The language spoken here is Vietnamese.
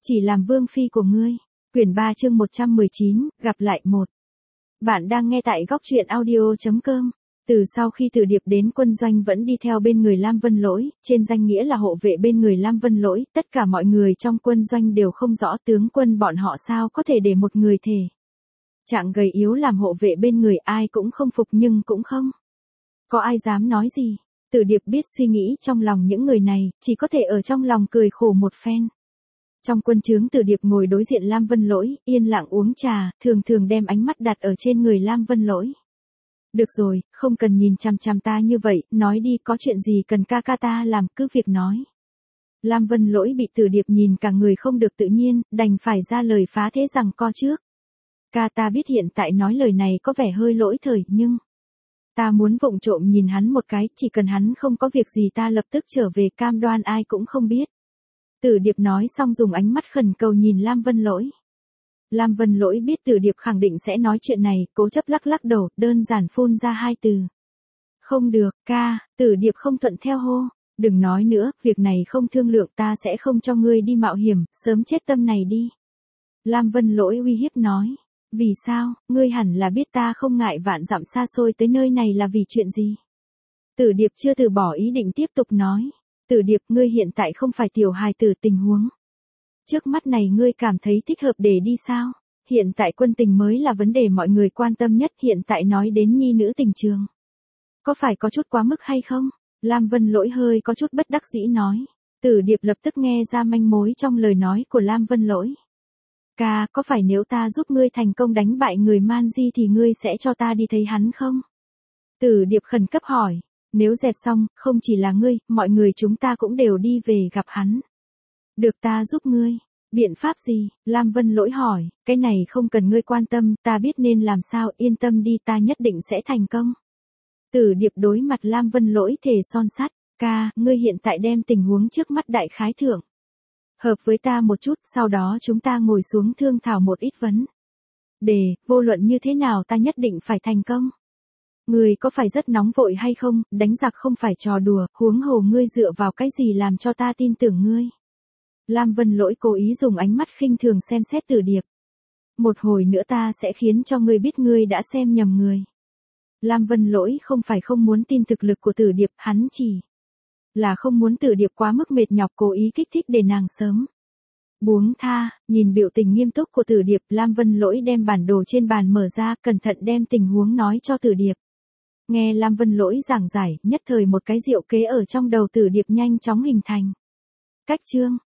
Chỉ làm vương phi của ngươi. Quyển 3 chương 119, gặp lại 1. Bạn đang nghe tại góc truyện audio.com. Từ sau khi Từ Điệp đến quân doanh vẫn đi theo bên người Lam Vân Lỗi, trên danh nghĩa là hộ vệ bên người Lam Vân Lỗi, tất cả mọi người trong quân doanh đều không rõ tướng quân bọn họ sao có thể để một người thể trạng gầy yếu làm hộ vệ bên người, ai cũng không phục nhưng cũng không có ai dám nói gì. Từ Điệp biết suy nghĩ trong lòng những người này, chỉ có thể ở trong lòng cười khổ một phen. Trong quân trướng Từ Điệp ngồi đối diện Lam Vân Lỗi, yên lặng uống trà, thường thường đem ánh mắt đặt ở trên người Lam Vân Lỗi. Được rồi, không cần nhìn chằm chằm ta như vậy, nói đi, có chuyện gì cần ca ca ta làm, cứ việc nói. Lam Vân Lỗi bị Từ Điệp nhìn cả người không được tự nhiên, đành phải ra lời phá thế rằng co trước. Ca, ta biết hiện tại nói lời này có vẻ hơi lỗi thời, nhưng ta muốn vụng trộm nhìn hắn một cái, chỉ cần hắn không có việc gì ta lập tức trở về, cam đoan ai cũng không biết. Từ Điệp nói xong dùng ánh mắt khẩn cầu nhìn Lam Vân Lỗi. Lam Vân Lỗi biết Từ Điệp khẳng định sẽ nói chuyện này, cố chấp lắc lắc đầu, đơn giản phun ra hai từ. Không được, ca. Từ Điệp không thuận theo hô. Đừng nói nữa, việc này không thương lượng, ta sẽ không cho ngươi đi mạo hiểm, sớm chết tâm này đi. Lam Vân Lỗi uy hiếp nói. Vì sao, ngươi hẳn là biết ta không ngại vạn dặm xa xôi tới nơi này là vì chuyện gì. Từ Điệp chưa từ bỏ ý định tiếp tục nói. Từ Điệp, ngươi hiện tại không phải tiểu hài tử, tình huống trước mắt này ngươi cảm thấy thích hợp để đi sao? Hiện tại quân tình mới là vấn đề mọi người quan tâm nhất, hiện tại nói đến nhi nữ tình trường. Có phải có chút quá mức hay không? Lam Vân Lỗi hơi có chút bất đắc dĩ nói. Từ Điệp lập tức nghe ra manh mối trong lời nói của Lam Vân Lỗi. Ca, có phải nếu ta giúp ngươi thành công đánh bại người Man Di thì ngươi sẽ cho ta đi thấy hắn không? Từ Điệp khẩn cấp hỏi. Nếu dẹp xong, không chỉ là ngươi, mọi người chúng ta cũng đều đi về gặp hắn. Được, ta giúp ngươi. Biện pháp gì? Lam Vân Lỗi hỏi. Cái này không cần ngươi quan tâm, ta biết nên làm sao, yên tâm đi, ta nhất định sẽ thành công. Từ Điệp đối mặt Lam Vân Lỗi thề son sắt. Ca, ngươi hiện tại đem tình huống trước mắt đại khái thưởng hợp với ta một chút, sau đó chúng ta ngồi xuống thương thảo một ít vấn đề, vô luận như thế nào ta nhất định phải thành công. Ngươi có phải rất nóng vội hay không, đánh giặc không phải trò đùa, huống hồ ngươi dựa vào cái gì làm cho ta tin tưởng ngươi. Lam Vân Lỗi cố ý dùng ánh mắt khinh thường xem xét Từ Điệp. Một hồi nữa ta sẽ khiến cho ngươi biết ngươi đã xem nhầm người. Lam Vân Lỗi không phải không muốn tin thực lực của Từ Điệp, hắn chỉ là không muốn Từ Điệp quá mức mệt nhọc, cố ý kích thích để nàng sớm buông tha. Nhìn biểu tình nghiêm túc của Từ Điệp, Lam Vân Lỗi đem bản đồ trên bàn mở ra, cẩn thận đem tình huống nói cho Từ Điệp. Nghe Lam Vân Lỗi giảng giải, nhất thời một cái diệu kế ở trong đầu Từ Điệp nhanh chóng hình thành. Cách chương